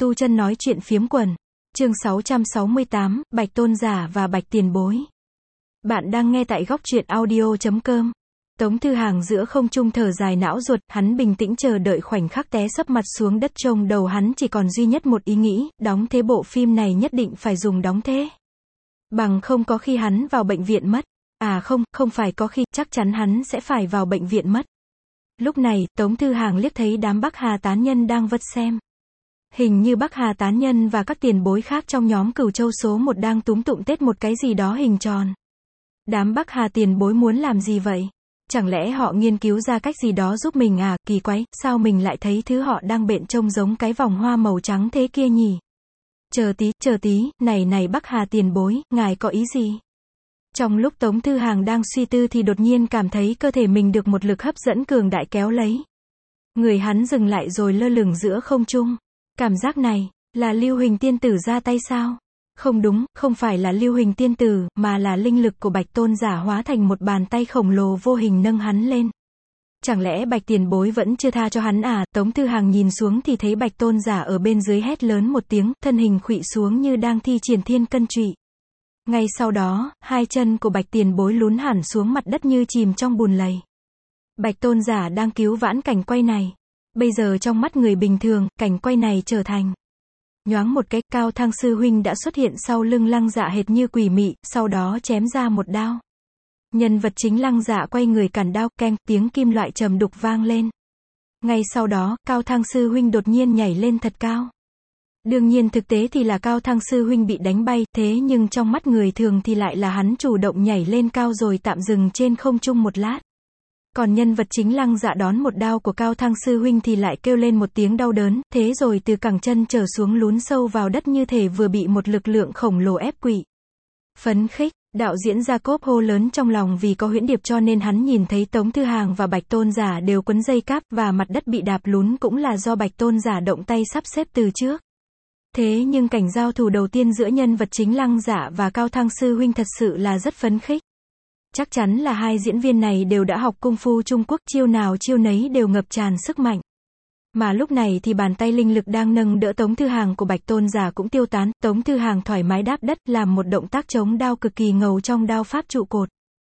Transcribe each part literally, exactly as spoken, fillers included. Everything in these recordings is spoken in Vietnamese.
tu chân nói chuyện phiếm quần. Chương sáu trăm sáu mươi tám, Bạch Tôn Giả và Bạch Tiền Bối. Bạn đang nghe tại góc truyện audio chấm com. Tống Thư Hàng giữa không trung thở dài não ruột, hắn bình tĩnh chờ đợi khoảnh khắc té sấp mặt xuống đất, trong đầu hắn chỉ còn duy nhất một ý nghĩ, đóng thế bộ phim này nhất định phải dùng đóng thế. Bằng không có khi hắn vào bệnh viện mất. À không, không phải có khi, chắc chắn hắn sẽ phải vào bệnh viện mất. Lúc này, Tống Thư Hàng liếc thấy đám Bắc Hà tán nhân đang vất xem. Hình như Bắc Hà tán nhân và các tiền bối khác trong nhóm Cửu Châu số một đang túm tụm tết một cái gì đó hình tròn. Đám Bắc Hà tiền bối muốn làm gì vậy? Chẳng lẽ họ nghiên cứu ra cách gì đó giúp mình à? Kỳ quái, sao mình lại thấy thứ họ đang bện trông giống cái vòng hoa màu trắng thế kia nhỉ? Chờ tí, chờ tí, này này Bắc Hà tiền bối, ngài có ý gì? Trong lúc Tống Thư Hàng đang suy tư thì đột nhiên cảm thấy cơ thể mình được một lực hấp dẫn cường đại kéo lấy. Người hắn dừng lại rồi lơ lửng giữa không trung. Cảm giác này, là Lưu Huỳnh tiên tử ra tay sao? Không đúng, không phải là Lưu Huỳnh tiên tử, mà là linh lực của Bạch Tôn Giả hóa thành một bàn tay khổng lồ vô hình nâng hắn lên. Chẳng lẽ Bạch Tiền Bối vẫn chưa tha cho hắn à? Tống Thư Hàng nhìn xuống thì thấy Bạch Tôn Giả ở bên dưới hét lớn một tiếng, thân hình khuỵu xuống như đang thi triển thiên cân trụy. Ngay sau đó, hai chân của Bạch Tiền Bối lún hẳn xuống mặt đất như chìm trong bùn lầy. Bạch Tôn Giả đang cứu vãn cảnh quay này. Bây giờ trong mắt người bình thường, cảnh quay này trở thành nhoáng một cái, Cao Thăng sư huynh đã xuất hiện sau lưng Lăng Dạ hệt như quỷ mị, sau đó chém ra một đao. Nhân vật chính Lăng Dạ quay người cản đao, keng, tiếng kim loại trầm đục vang lên. Ngay sau đó, Cao Thăng sư huynh đột nhiên nhảy lên thật cao. Đương nhiên thực tế thì là Cao Thăng sư huynh bị đánh bay, thế nhưng trong mắt người thường thì lại là hắn chủ động nhảy lên cao rồi tạm dừng trên không trung một lát. Còn nhân vật chính Lăng Dạ đón một đao của Cao Thăng sư huynh thì lại kêu lên một tiếng đau đớn, thế rồi từ cẳng chân trở xuống lún sâu vào đất như thể vừa bị một lực lượng khổng lồ ép quỵ. Phấn khích, đạo diễn Jacob hô lớn trong lòng vì có huyễn điệp cho nên hắn nhìn thấy Tống Thư Hàng và Bạch Tôn Giả đều quấn dây cáp và mặt đất bị đạp lún cũng là do Bạch Tôn Giả động tay sắp xếp từ trước. Thế nhưng cảnh giao thủ đầu tiên giữa nhân vật chính Lăng Dạ và Cao Thăng sư huynh thật sự là rất phấn khích. Chắc chắn là hai diễn viên này đều đã học cung phu Trung Quốc, chiêu nào chiêu nấy đều ngập tràn sức mạnh. Mà lúc này thì bàn tay linh lực đang nâng đỡ Tống Thư Hàng của Bạch Tôn Giả cũng tiêu tán, Tống Thư Hàng thoải mái đáp đất, làm một động tác chống đao cực kỳ ngầu trong đao pháp trụ cột.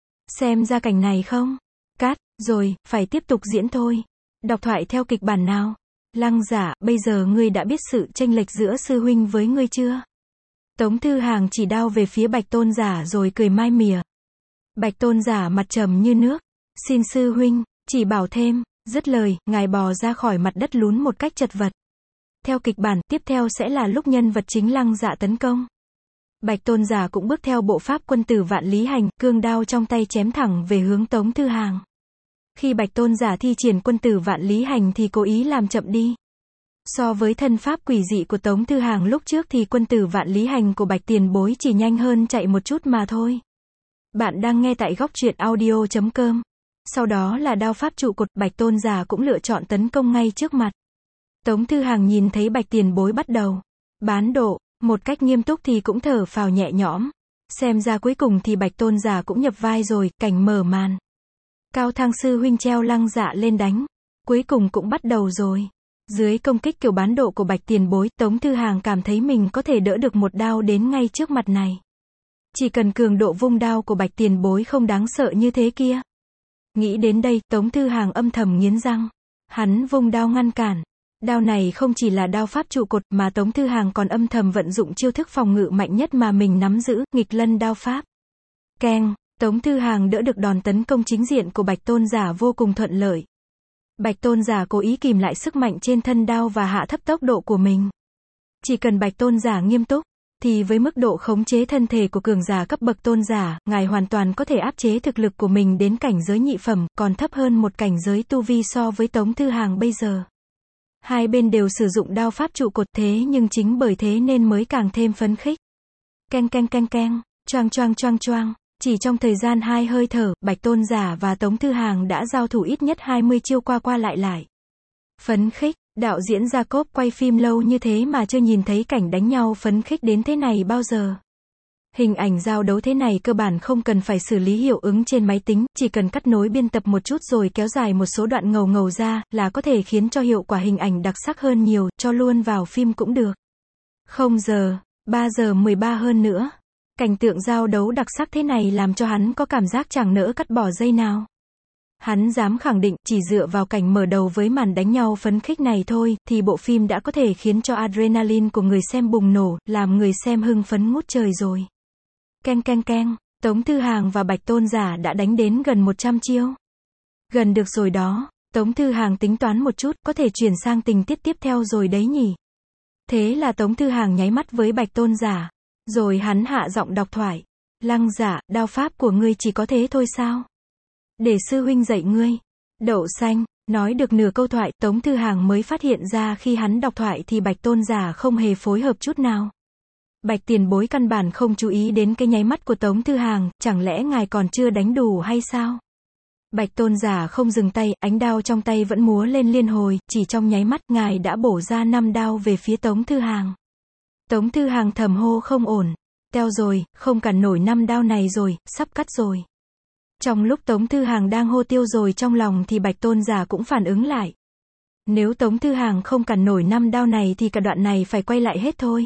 Xem ra cảnh này không? Cát, rồi, phải tiếp tục diễn thôi. Đọc thoại theo kịch bản nào? Lăng Dạ, bây giờ ngươi đã biết sự chênh lệch giữa sư huynh với ngươi chưa? Tống Thư Hàng chỉ đao về phía Bạch Tôn Giả rồi cười mai mỉa. Bạch Tôn Giả mặt trầm như nước. Xin sư huynh, chỉ bảo thêm. Dứt lời, ngài bò ra khỏi mặt đất lún một cách chật vật. Theo kịch bản, tiếp theo sẽ là lúc nhân vật chính Lăng Dạ tấn công. Bạch Tôn Giả cũng bước theo bộ pháp quân tử vạn lý hành, cương đao trong tay chém thẳng về hướng Tống Thư Hàng. Khi Bạch Tôn Giả thi triển quân tử vạn lý hành thì cố ý làm chậm đi. So với thân pháp quỷ dị của Tống Thư Hàng lúc trước thì quân tử vạn lý hành của Bạch Tiền Bối chỉ nhanh hơn chạy một chút mà thôi. Bạn đang nghe tại góc truyện audio chấm com. Sau đó là đao pháp trụ cột, Bạch Tôn Giả cũng lựa chọn tấn công ngay trước mặt. Tống Thư Hàng nhìn thấy Bạch Tiền Bối bắt đầu bán độ, một cách nghiêm túc thì cũng thở phào nhẹ nhõm. Xem ra cuối cùng thì Bạch Tôn Giả cũng nhập vai rồi, cảnh mở màn. Cao Thăng sư huynh treo Lăng Dạ lên đánh. Cuối cùng cũng bắt đầu rồi. Dưới công kích kiểu bán độ của Bạch Tiền Bối, Tống Thư Hàng cảm thấy mình có thể đỡ được một đao đến ngay trước mặt này. Chỉ cần cường độ vung đao của Bạch Tiền Bối không đáng sợ như thế kia. Nghĩ đến đây, Tống Thư Hàng âm thầm nghiến răng. Hắn vung đao ngăn cản. Đao này không chỉ là đao pháp trụ cột mà Tống Thư Hàng còn âm thầm vận dụng chiêu thức phòng ngự mạnh nhất mà mình nắm giữ, nghịch lân đao pháp. Keng, Tống Thư Hàng đỡ được đòn tấn công chính diện của Bạch Tôn Giả vô cùng thuận lợi. Bạch Tôn Giả cố ý kìm lại sức mạnh trên thân đao và hạ thấp tốc độ của mình. Chỉ cần Bạch Tôn Giả nghiêm túc, thì với mức độ khống chế thân thể của cường giả cấp bậc tôn giả, ngài hoàn toàn có thể áp chế thực lực của mình đến cảnh giới nhị phẩm, còn thấp hơn một cảnh giới tu vi so với Tống Thư Hàng bây giờ. Hai bên đều sử dụng đao pháp trụ cột thế nhưng chính bởi thế nên mới càng thêm phấn khích. Keng keng keng keng, choang choang choang choang, chỉ trong thời gian hai hơi thở, Bạch Tôn Giả và Tống Thư Hàng đã giao thủ ít nhất hai mươi chiêu qua qua lại lại. Phấn khích. Đạo diễn Jacob quay phim lâu như thế mà chưa nhìn thấy cảnh đánh nhau phấn khích đến thế này bao giờ. Hình ảnh giao đấu thế này cơ bản không cần phải xử lý hiệu ứng trên máy tính, chỉ cần cắt nối biên tập một chút rồi kéo dài một số đoạn ngầu ngầu ra, là có thể khiến cho hiệu quả hình ảnh đặc sắc hơn nhiều, cho luôn vào phim cũng được. Không giờ, ba giờ mười ba hơn nữa. Cảnh tượng giao đấu đặc sắc thế này làm cho hắn có cảm giác chẳng nỡ cắt bỏ giây nào. Hắn dám khẳng định, chỉ dựa vào cảnh mở đầu với màn đánh nhau phấn khích này thôi, thì bộ phim đã có thể khiến cho adrenaline của người xem bùng nổ, làm người xem hưng phấn ngút trời rồi. Keng keng keng, Tống Thư Hàng và Bạch Tôn Giả đã đánh đến gần một trăm chiêu. Gần được rồi đó, Tống Thư Hàng tính toán một chút, có thể chuyển sang tình tiết tiếp theo rồi đấy nhỉ. Thế là Tống Thư Hàng nháy mắt với Bạch Tôn Giả. Rồi hắn hạ giọng đọc thoại. Lăng Giả, đao pháp của ngươi chỉ có thế thôi sao? Để sư huynh dạy ngươi. Đậu xanh, nói được nửa câu thoại, Tống Thư Hàng mới phát hiện ra khi hắn đọc thoại thì Bạch Tôn Giả không hề phối hợp chút nào. Bạch tiền bối căn bản không chú ý đến cái nháy mắt của Tống Thư Hàng, chẳng lẽ ngài còn chưa đánh đủ hay sao? Bạch Tôn Giả không dừng tay, ánh đao trong tay vẫn múa lên liên hồi, chỉ trong nháy mắt, ngài đã bổ ra năm đao về phía Tống Thư Hàng. Tống Thư Hàng thầm hô không ổn. Teo rồi, không cản nổi năm đao này rồi, sắp cắt rồi. Trong lúc Tống Thư Hàng đang hô tiêu rồi trong lòng thì Bạch Tôn Giả cũng phản ứng lại. Nếu Tống Thư Hàng không cản nổi năm đao này thì cả đoạn này phải quay lại hết thôi.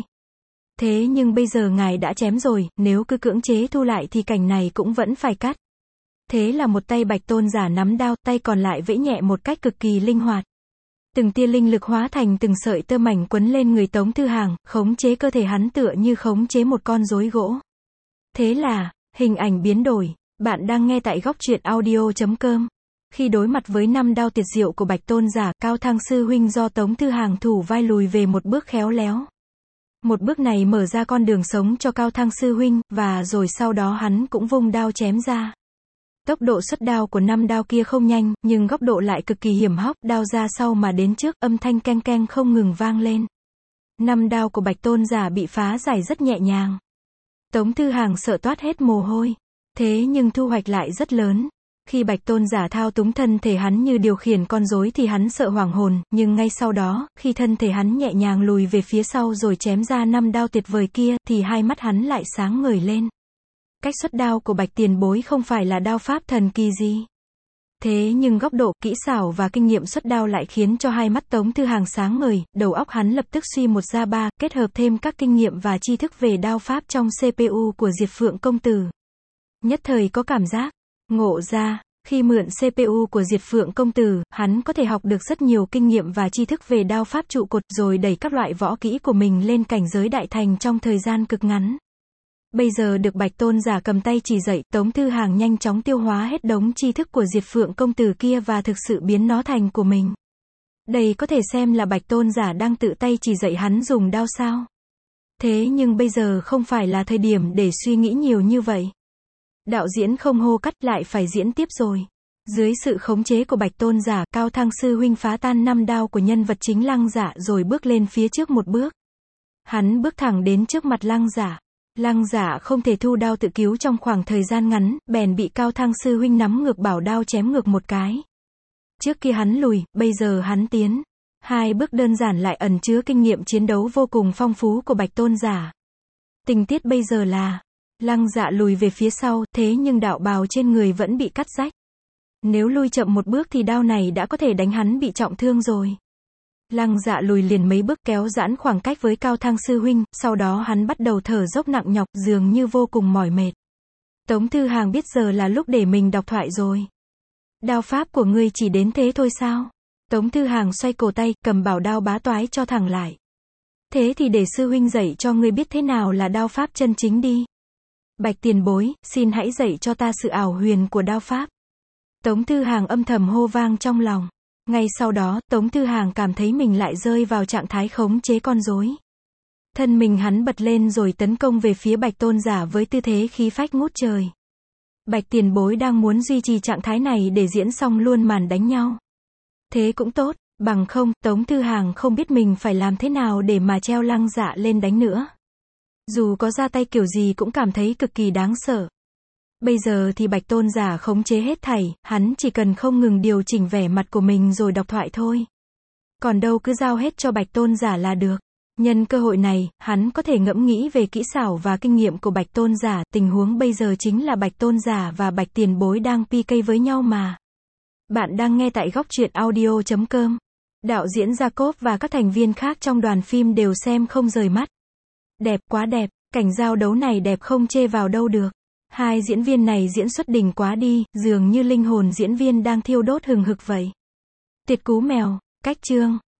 Thế nhưng bây giờ ngài đã chém rồi, nếu cứ cưỡng chế thu lại thì cảnh này cũng vẫn phải cắt. Thế là một tay Bạch Tôn Giả nắm đao, tay còn lại vẫy nhẹ một cách cực kỳ linh hoạt. Từng tia linh lực hóa thành từng sợi tơ mảnh quấn lên người Tống Thư Hàng, khống chế cơ thể hắn tựa như khống chế một con rối gỗ. Thế là, hình ảnh biến đổi. Bạn đang nghe tại góc truyện audio chấm com. Khi đối mặt với năm đao tuyệt diệu của Bạch Tôn Giả, Cao Thăng sư huynh do Tống Thư Hàng thủ vai lùi về một bước khéo léo. Một bước này mở ra con đường sống cho Cao Thăng sư huynh, và rồi sau đó hắn cũng vung đao chém ra. Tốc độ xuất đao của năm đao kia không nhanh, nhưng góc độ lại cực kỳ hiểm hóc, đao ra sau mà đến trước, âm thanh keng keng không ngừng vang lên. Năm đao của Bạch Tôn Giả bị phá giải rất nhẹ nhàng. Tống Thư Hàng sợ toát hết mồ hôi. Thế nhưng thu hoạch lại rất lớn. Khi Bạch Tôn Giả thao túng thân thể hắn như điều khiển con rối thì hắn sợ hoảng hồn, nhưng ngay sau đó, khi thân thể hắn nhẹ nhàng lùi về phía sau rồi chém ra năm đao tuyệt vời kia, thì hai mắt hắn lại sáng ngời lên. Cách xuất đao của Bạch tiền bối không phải là đao pháp thần kỳ gì. Thế nhưng góc độ, kỹ xảo và kinh nghiệm xuất đao lại khiến cho hai mắt Tống Thư Hàng sáng ngời, đầu óc hắn lập tức suy một ra ba, kết hợp thêm các kinh nghiệm và tri thức về đao pháp trong xê pê u của Diệp Phượng công tử. Nhất thời có cảm giác, ngộ ra, khi mượn xê pê u của Diệp Phượng công tử, hắn có thể học được rất nhiều kinh nghiệm và tri thức về đao pháp trụ cột rồi đẩy các loại võ kỹ của mình lên cảnh giới đại thành trong thời gian cực ngắn. Bây giờ được Bạch Tôn Giả cầm tay chỉ dạy, Tống Thư Hàng nhanh chóng tiêu hóa hết đống tri thức của Diệp Phượng công tử kia và thực sự biến nó thành của mình. Đây có thể xem là Bạch Tôn Giả đang tự tay chỉ dạy hắn dùng đao sao? Thế nhưng bây giờ không phải là thời điểm để suy nghĩ nhiều như vậy. Đạo diễn không hô cắt lại phải diễn tiếp rồi. Dưới sự khống chế của Bạch Tôn Giả, Cao Thăng sư huynh phá tan năm đao của nhân vật chính Lăng Giả rồi bước lên phía trước một bước. Hắn bước thẳng đến trước mặt Lăng Giả. Lăng Giả không thể thu đao tự cứu trong khoảng thời gian ngắn, bèn bị Cao Thăng sư huynh nắm ngược bảo đao chém ngược một cái. Trước kia hắn lùi, bây giờ hắn tiến. Hai bước đơn giản lại ẩn chứa kinh nghiệm chiến đấu vô cùng phong phú của Bạch Tôn Giả. Tình tiết bây giờ là Lăng Dạ lùi về phía sau, thế nhưng đạo bào trên người vẫn bị cắt rách. Nếu lui chậm một bước thì đao này đã có thể đánh hắn bị trọng thương rồi. Lăng Dạ lùi liền mấy bước kéo giãn khoảng cách với Cao Thăng sư huynh, sau đó hắn bắt đầu thở dốc nặng nhọc, dường như vô cùng mỏi mệt. Tống Thư Hàng biết giờ là lúc để mình đọc thoại rồi. Đao pháp của ngươi chỉ đến thế thôi sao? Tống Thư Hàng xoay cổ tay, cầm bảo đao bá toái cho thẳng lại. Thế thì để sư huynh dạy cho ngươi biết thế nào là đao pháp chân chính đi. Bạch tiền bối, xin hãy dạy cho ta sự ảo huyền của đao pháp. Tống Thư Hàng âm thầm hô vang trong lòng. Ngay sau đó, Tống Thư Hàng cảm thấy mình lại rơi vào trạng thái khống chế con rối. Thân mình hắn bật lên rồi tấn công về phía Bạch Tôn Giả với tư thế khí phách ngút trời. Bạch tiền bối đang muốn duy trì trạng thái này để diễn xong luôn màn đánh nhau. Thế cũng tốt, bằng không, Tống Thư Hàng không biết mình phải làm thế nào để mà treo Lăng Dạ lên đánh nữa. Dù có ra tay kiểu gì cũng cảm thấy cực kỳ đáng sợ. Bây giờ thì Bạch Tôn Giả khống chế hết thảy, hắn chỉ cần không ngừng điều chỉnh vẻ mặt của mình rồi đọc thoại thôi. Còn đâu cứ giao hết cho Bạch Tôn Giả là được. Nhân cơ hội này, hắn có thể ngẫm nghĩ về kỹ xảo và kinh nghiệm của Bạch Tôn giả, tình huống bây giờ chính là Bạch Tôn giả và Bạch Tiền Bối đang pê ca với nhau mà. Bạn đang nghe tại góc truyện audio chấm com. Đạo diễn Jacob và các thành viên khác trong đoàn phim đều xem không rời mắt. Đẹp, quá đẹp, cảnh giao đấu này đẹp không chê vào đâu được. Hai diễn viên này diễn xuất đỉnh quá đi, dường như linh hồn diễn viên đang thiêu đốt hừng hực vậy. Tuyệt cú mèo, cách chương.